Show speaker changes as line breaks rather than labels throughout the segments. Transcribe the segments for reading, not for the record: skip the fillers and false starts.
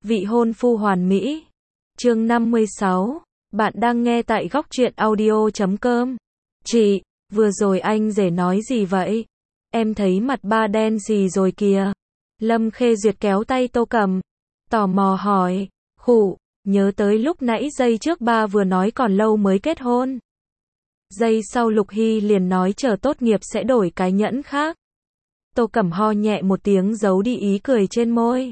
Vị hôn phu hoàn mỹ. Chương 56. Bạn đang nghe tại góc truyện audio.com. Chị, vừa rồi anh rể nói gì vậy? Em thấy mặt ba đen gì rồi kìa. Lâm Khê Duyệt kéo tay Tô Cẩm, tò mò hỏi. Khụ, nhớ tới lúc nãy giây trước ba vừa nói còn lâu mới kết hôn. Giây sau Lục Hy liền nói chờ tốt nghiệp sẽ đổi cái nhẫn khác. Tô Cẩm ho nhẹ một tiếng giấu đi ý cười trên môi.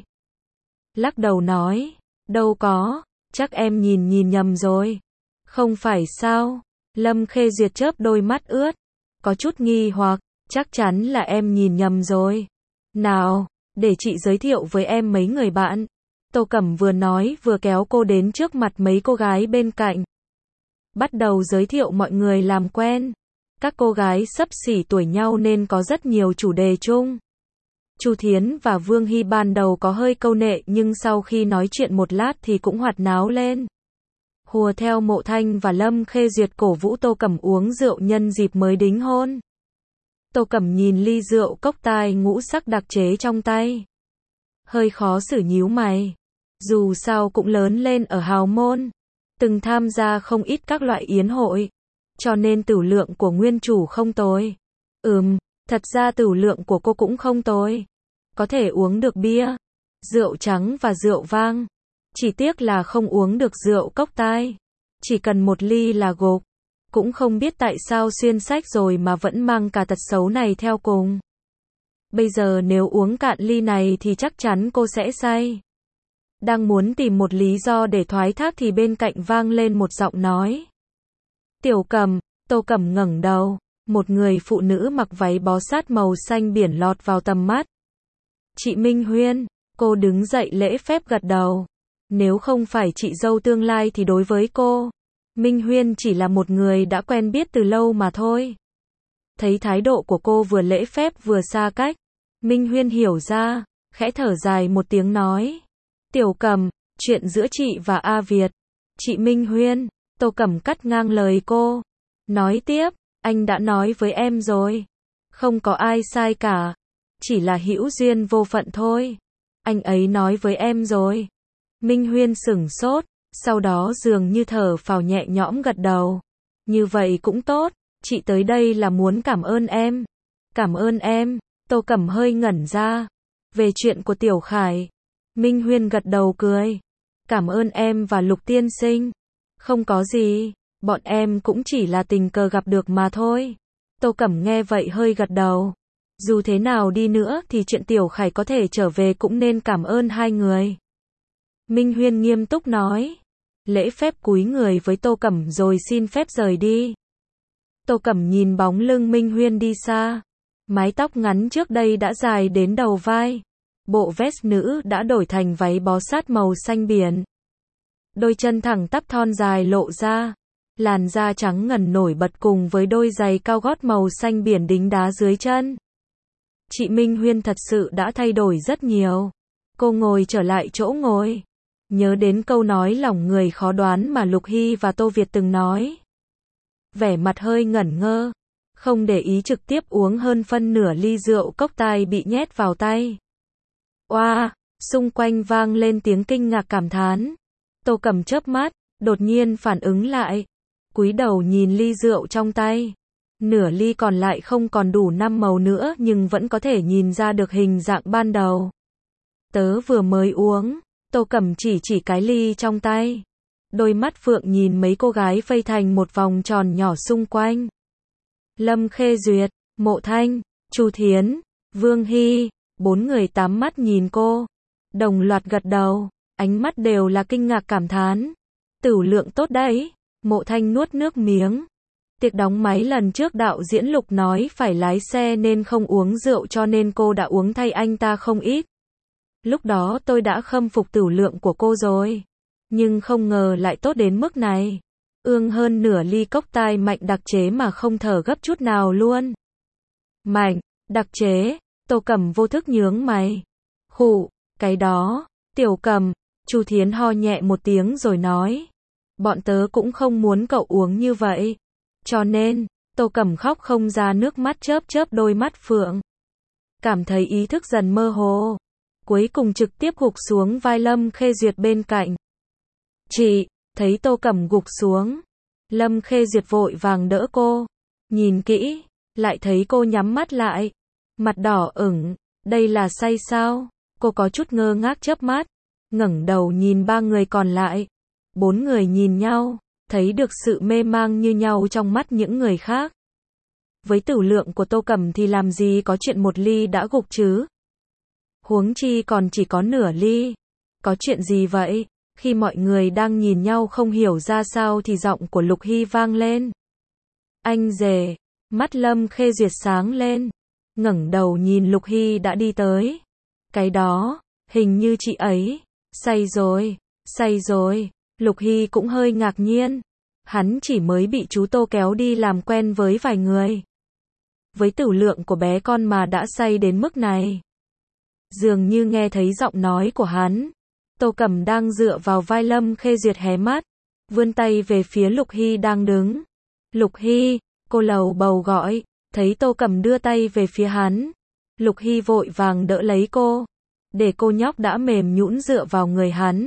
Lắc đầu nói, đâu có, chắc em nhìn nhầm rồi. Không phải sao? Lâm Khê Duyệt chớp đôi mắt ướt, có chút nghi hoặc, chắc chắn là em nhìn nhầm rồi. Nào, để chị giới thiệu với em mấy người bạn. Tô Cẩm vừa nói vừa kéo cô đến trước mặt mấy cô gái bên cạnh. Bắt đầu giới thiệu mọi người làm quen. Các cô gái xấp xỉ tuổi nhau nên có rất nhiều chủ đề chung. Chu Thiến và Vương Hy ban đầu có hơi câu nệ nhưng sau khi nói chuyện một lát thì cũng hoạt náo lên. Hùa theo Mộ Thanh và Lâm Khê Duyệt cổ vũ Tô Cẩm uống rượu nhân dịp mới đính hôn. Tô Cẩm nhìn ly rượu cốc tai ngũ sắc đặc chế trong tay. Hơi khó xử nhíu mày. Dù sao cũng lớn lên ở hào môn. Từng tham gia không ít các loại yến hội. Cho nên tửu lượng của nguyên chủ không tồi. Thật ra tửu lượng của cô cũng không tồi. Có thể uống được bia, rượu trắng và rượu vang. Chỉ tiếc là không uống được rượu cốc tai. Chỉ cần một ly là gục. Cũng không biết tại sao xuyên sách rồi mà vẫn mang cả tật xấu này theo cùng. Bây giờ nếu uống cạn ly này thì chắc chắn cô sẽ say. Đang muốn tìm một lý do để thoái thác thì bên cạnh vang lên một giọng nói. Tiểu Cẩm. Tô Cẩm ngẩng đầu. Một người phụ nữ mặc váy bó sát màu xanh biển lọt vào tầm mắt. Chị Minh Huyên. Cô đứng dậy lễ phép gật đầu. Nếu không phải chị dâu tương lai thì đối với cô, Minh Huyên chỉ là một người đã quen biết từ lâu mà thôi. Thấy thái độ của cô vừa lễ phép vừa xa cách, Minh Huyên hiểu ra, khẽ thở dài một tiếng nói. Tiểu Cẩm, chuyện giữa chị và A Việt. Chị Minh Huyên. Tô Cẩm cắt ngang lời cô. Nói tiếp, anh đã nói với em rồi. Không có ai sai cả. Chỉ là hữu duyên vô phận thôi. Anh ấy nói với em rồi. Minh Huyên sửng sốt, sau đó dường như thở phào nhẹ nhõm gật đầu. Như vậy cũng tốt, chị tới đây là muốn cảm ơn em. Cảm ơn em. Tô Cẩm hơi ngẩn ra. Về chuyện của Tiểu Khải. Minh Huyên gật đầu cười. Cảm ơn em và Lục tiên sinh. Không có gì, bọn em cũng chỉ là tình cờ gặp được mà thôi. Tô Cẩm nghe vậy hơi gật đầu. Dù thế nào đi nữa thì chuyện Tiểu Khải có thể trở về cũng nên cảm ơn hai người. Minh Huyên nghiêm túc nói. Lễ phép cúi người với Tô Cẩm rồi xin phép rời đi. Tô Cẩm nhìn bóng lưng Minh Huyên đi xa. Mái tóc ngắn trước đây đã dài đến đầu vai. Bộ vest nữ đã đổi thành váy bó sát màu xanh biển. Đôi chân thẳng tắp thon dài lộ ra. Làn da trắng ngần nổi bật cùng với đôi giày cao gót màu xanh biển đính đá dưới chân. Chị Minh Huyên thật sự đã thay đổi rất nhiều. Cô ngồi trở lại chỗ ngồi. Nhớ đến câu nói lòng người khó đoán mà Lục Hy và Tô Việt từng nói. Vẻ mặt hơi ngẩn ngơ. Không để ý trực tiếp uống hơn phân nửa ly rượu cốc tai bị nhét vào tay. Oa, xung quanh vang lên tiếng kinh ngạc cảm thán. Tô Cẩm chớp mắt, đột nhiên phản ứng lại. Cúi đầu nhìn ly rượu trong tay. Nửa ly còn lại không còn đủ 5 màu nữa nhưng vẫn có thể nhìn ra được hình dạng ban đầu. Tớ vừa mới uống. Tô Cẩm chỉ cái ly trong tay. Đôi mắt phượng nhìn mấy cô gái vây thành một vòng tròn nhỏ xung quanh. Lâm Khê Duyệt, Mộ Thanh, Chu Thiến, Vương Hy, 4 người tám mắt nhìn cô. Đồng loạt gật đầu, ánh mắt đều là kinh ngạc cảm thán. Tửu lượng tốt đấy. Mộ Thanh nuốt nước miếng. Tiệc đóng máy lần trước đạo diễn Lục nói phải lái xe nên không uống rượu cho nên cô đã uống thay anh ta không ít. Lúc đó tôi đã khâm phục tửu lượng của cô rồi. Nhưng không ngờ lại tốt đến mức này. Ương hơn nửa ly cốc tai mạnh đặc chế mà không thở gấp chút nào luôn. Mạnh, đặc chế. Tô Cẩm vô thức nhướng mày. Khụ, cái đó. Tiểu Cẩm. Chu Thiến ho nhẹ một tiếng rồi nói. Bọn tớ cũng không muốn cậu uống như vậy. Cho nên, Tô Cẩm khóc không ra nước mắt chớp chớp đôi mắt phượng. Cảm thấy ý thức dần mơ hồ. cuối cùng trực tiếp gục xuống vai Lâm Khê Duyệt bên cạnh. Chị, thấy Tô Cẩm gục xuống, Lâm Khê Duyệt vội vàng đỡ cô, nhìn kỹ, lại thấy cô nhắm mắt lại, mặt đỏ ửng, đây là say sao? Cô có chút ngơ ngác chớp mắt, ngẩng đầu nhìn ba người còn lại. Bốn người nhìn nhau, thấy được sự mê mang như nhau trong mắt những người khác. Với tửu lượng của Tô Cẩm thì làm gì có chuyện một ly đã gục chứ? Huống chi còn chỉ có nửa ly. Có chuyện gì vậy? Khi mọi người đang nhìn nhau không hiểu ra sao thì giọng của Lục Hy vang lên. Anh rể, mắt Lâm Khê Duyệt sáng lên, ngẩng đầu nhìn Lục Hy đã đi tới. Cái đó, hình như chị ấy, say rồi, Lục Hy cũng hơi ngạc nhiên. Hắn chỉ mới bị chú Tô kéo đi làm quen với vài người. Với tửu lượng của bé con mà đã say đến mức này. Dường như nghe thấy giọng nói của hắn. Tô Cẩm đang dựa vào vai Lâm Khê Duyệt hé mắt, vươn tay về phía Lục Hy đang đứng. Lục Hy, cô lầu bầu gọi, thấy Tô Cẩm đưa tay về phía hắn. Lục Hy vội vàng đỡ lấy cô, để cô nhóc đã mềm nhũn dựa vào người hắn.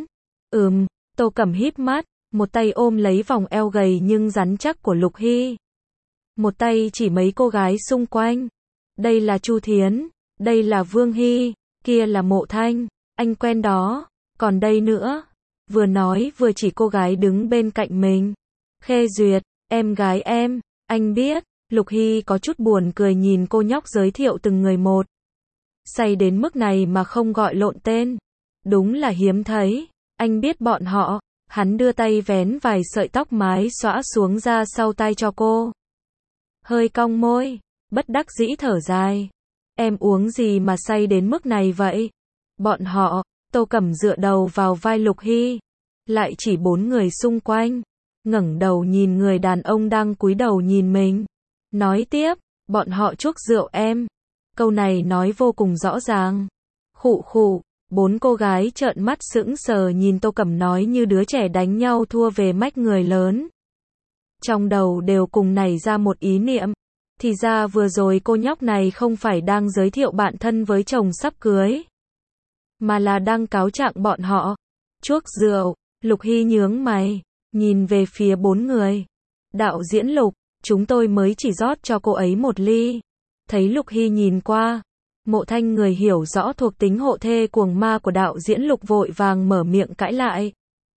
Tô Cẩm híp mắt, một tay ôm lấy vòng eo gầy nhưng rắn chắc của Lục Hy. Một tay chỉ mấy cô gái xung quanh. Đây là Chu Thiến, đây là Vương Hy, kia là Mộ Thanh, anh quen đó, còn đây nữa. Vừa nói vừa chỉ cô gái đứng bên cạnh mình. Khê Duyệt, em gái em, anh biết. Lục Hy có chút buồn cười nhìn cô nhóc giới thiệu từng người một. Say đến mức này mà không gọi lộn tên. Đúng là hiếm thấy. Anh biết bọn họ. Hắn đưa tay vén vài sợi tóc mái xõa xuống ra sau tai cho cô. Hơi cong môi, bất đắc dĩ thở dài. Em uống gì mà say đến mức này vậy? Bọn họ, Tô Cẩm dựa đầu vào vai Lục Hy. Lại chỉ bốn người xung quanh. Ngẩng đầu nhìn người đàn ông đang cúi đầu nhìn mình. Nói tiếp, bọn họ chuốc rượu em. Câu này nói vô cùng rõ ràng. Khụ khụ, bốn cô gái trợn mắt sững sờ nhìn Tô Cẩm nói như đứa trẻ đánh nhau thua về mách người lớn. Trong đầu đều cùng nảy ra một ý niệm. Thì ra vừa rồi cô nhóc này không phải đang giới thiệu bạn thân với chồng sắp cưới, mà là đang cáo trạng bọn họ chuốc rượu. Lục Hy nhướng mày, nhìn về phía bốn người. Đạo diễn Lục, chúng tôi mới chỉ rót cho cô ấy một ly. Thấy Lục Hy nhìn qua, Mộ Thanh người hiểu rõ thuộc tính hộ thê cuồng ma của đạo diễn Lục vội vàng mở miệng cãi lại.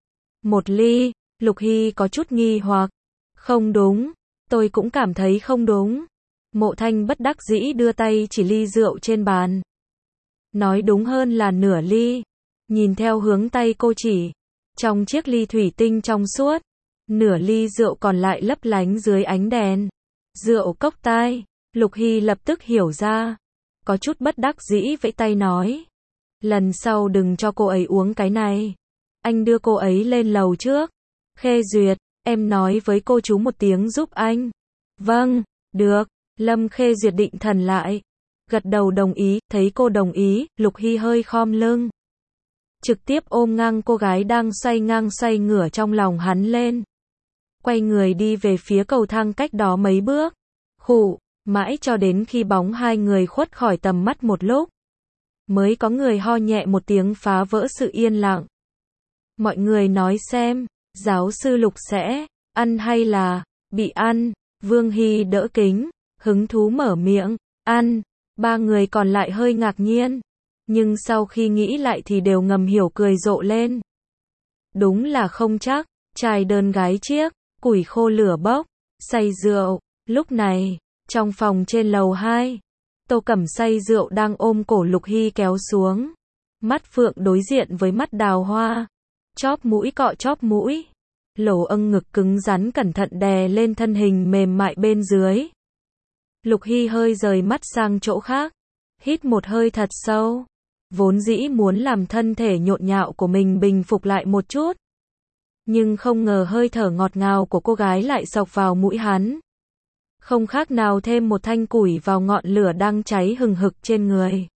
Một ly, Lục Hy có chút nghi hoặc. Không đúng, tôi cũng cảm thấy không đúng. Mộ Thanh bất đắc dĩ đưa tay chỉ ly rượu trên bàn. Nói đúng hơn là nửa ly. Nhìn theo hướng tay cô chỉ, trong chiếc ly thủy tinh trong suốt, nửa ly rượu còn lại lấp lánh dưới ánh đèn. Rượu cốc tai. Lục Hy lập tức hiểu ra. Có chút bất đắc dĩ vẫy tay nói. Lần sau đừng cho cô ấy uống cái này. Anh đưa cô ấy lên lầu trước. Khê Duyệt, em nói với cô chú một tiếng giúp anh. Vâng, được. Lâm Khê Duyệt định thần lại. Gật đầu đồng ý, thấy cô đồng ý, Lục Hy hơi khom lưng. Trực tiếp ôm ngang cô gái đang xoay ngang xoay ngửa trong lòng hắn lên. Quay người đi về phía cầu thang cách đó mấy bước. Khụ, mãi cho đến khi bóng hai người khuất khỏi tầm mắt một lúc. Mới có người ho nhẹ một tiếng phá vỡ sự yên lặng. Mọi người nói xem, giáo sư Lục sẽ ăn hay là bị ăn? Vương Hy đỡ kính, hứng thú mở miệng, ăn. Ba người còn lại hơi ngạc nhiên, nhưng sau khi nghĩ lại thì đều ngầm hiểu cười rộ lên. Đúng là không chắc, trai đơn gái chiếc, củi khô lửa bốc, say rượu. Lúc này, trong phòng trên lầu 2, Tô Cẩm say rượu đang ôm cổ Lục Hy kéo xuống. Mắt phượng đối diện với mắt đào hoa. Chóp mũi cọ chóp mũi. Lỗ âng ngực cứng rắn cẩn thận đè lên thân hình mềm mại bên dưới. Lục Hy hơi rời mắt sang chỗ khác. Hít một hơi thật sâu. Vốn dĩ muốn làm thân thể nhộn nhạo của mình bình phục lại một chút. Nhưng không ngờ hơi thở ngọt ngào của cô gái lại xộc vào mũi hắn. Không khác nào thêm một thanh củi vào ngọn lửa đang cháy hừng hực trên người.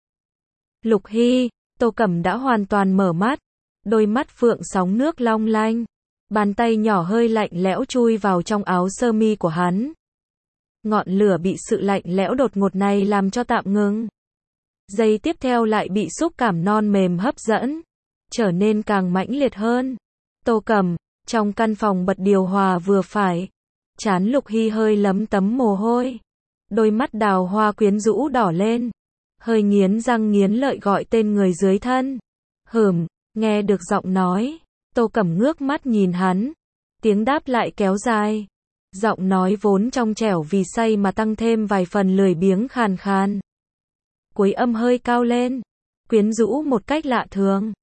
Lục Hy, Tô Cẩm đã hoàn toàn mở mắt. Đôi mắt phượng sóng nước long lanh. Bàn tay nhỏ hơi lạnh lẽo chui vào trong áo sơ mi của hắn. Ngọn lửa bị sự lạnh lẽo đột ngột này làm cho tạm ngừng. Giây tiếp theo lại bị xúc cảm non mềm hấp dẫn, trở nên càng mãnh liệt hơn. Tô Cẩm, trong căn phòng bật điều hòa vừa phải, trán Lục Hy hơi lấm tấm mồ hôi, đôi mắt đào hoa quyến rũ đỏ lên, hơi nghiến răng nghiến lợi gọi tên người dưới thân. Nghe được giọng nói, Tô Cẩm ngước mắt nhìn hắn, tiếng đáp lại kéo dài. Giọng nói vốn trong trẻo vì say mà tăng thêm vài phần lười biếng khàn khàn. Cuối âm hơi cao lên, quyến rũ một cách lạ thường.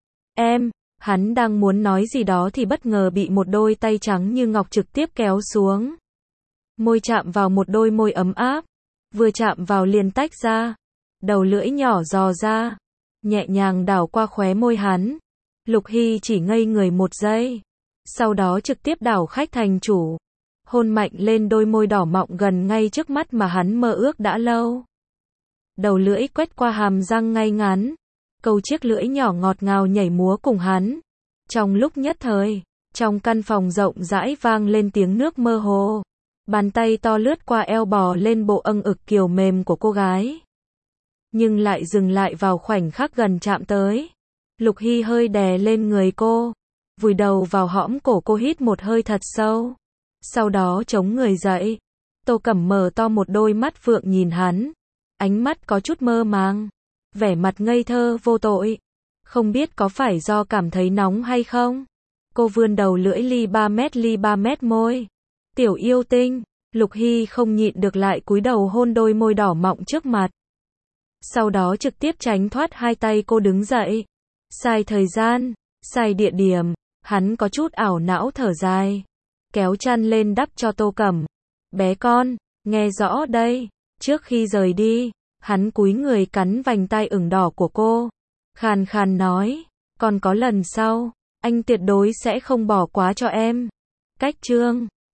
Hắn đang muốn nói gì đó thì bất ngờ bị một đôi tay trắng như ngọc trực tiếp kéo xuống. Môi chạm vào một đôi môi ấm áp, vừa chạm vào liền tách ra. Đầu lưỡi nhỏ dò ra, nhẹ nhàng đảo qua khóe môi hắn. Lục Hy chỉ ngây người một giây, sau đó trực tiếp đảo khách thành chủ, hôn mạnh lên đôi môi đỏ mọng gần ngay trước mắt mà hắn mơ ước đã lâu. Đầu lưỡi quét qua hàm răng ngay ngắn, câu chiếc lưỡi nhỏ ngọt ngào nhảy múa cùng hắn. Trong lúc nhất thời, trong căn phòng rộng rãi vang lên tiếng nước mơ hồ. Bàn tay to lướt qua eo bò lên bộ âng ực kiều mềm của cô gái, nhưng lại dừng lại vào khoảnh khắc gần chạm tới. Lục Hy hơi đè lên người cô, vùi đầu vào hõm cổ cô, hít một hơi thật sâu, sau đó chống người dậy. Tô Cẩm mở to một đôi mắt phượng nhìn hắn, ánh mắt có chút mơ màng, vẻ mặt ngây thơ vô tội. Không biết có phải do cảm thấy nóng hay không, cô vươn đầu lưỡi ly 3 mét môi. Tiểu yêu tinh. Lục Hy không nhịn được lại cúi đầu hôn đôi môi đỏ mọng trước mặt. Sau đó trực tiếp tránh thoát hai tay cô đứng dậy. Sai thời gian, sai địa điểm, hắn có chút ảo não thở dài, kéo chăn lên đắp cho Tô Cẩm. Bé con, nghe rõ đây. Trước khi rời đi, hắn cúi người cắn vành tai ửng đỏ của cô, khàn khàn nói, còn có lần sau, anh tuyệt đối sẽ không bỏ qua cho em. Cách chương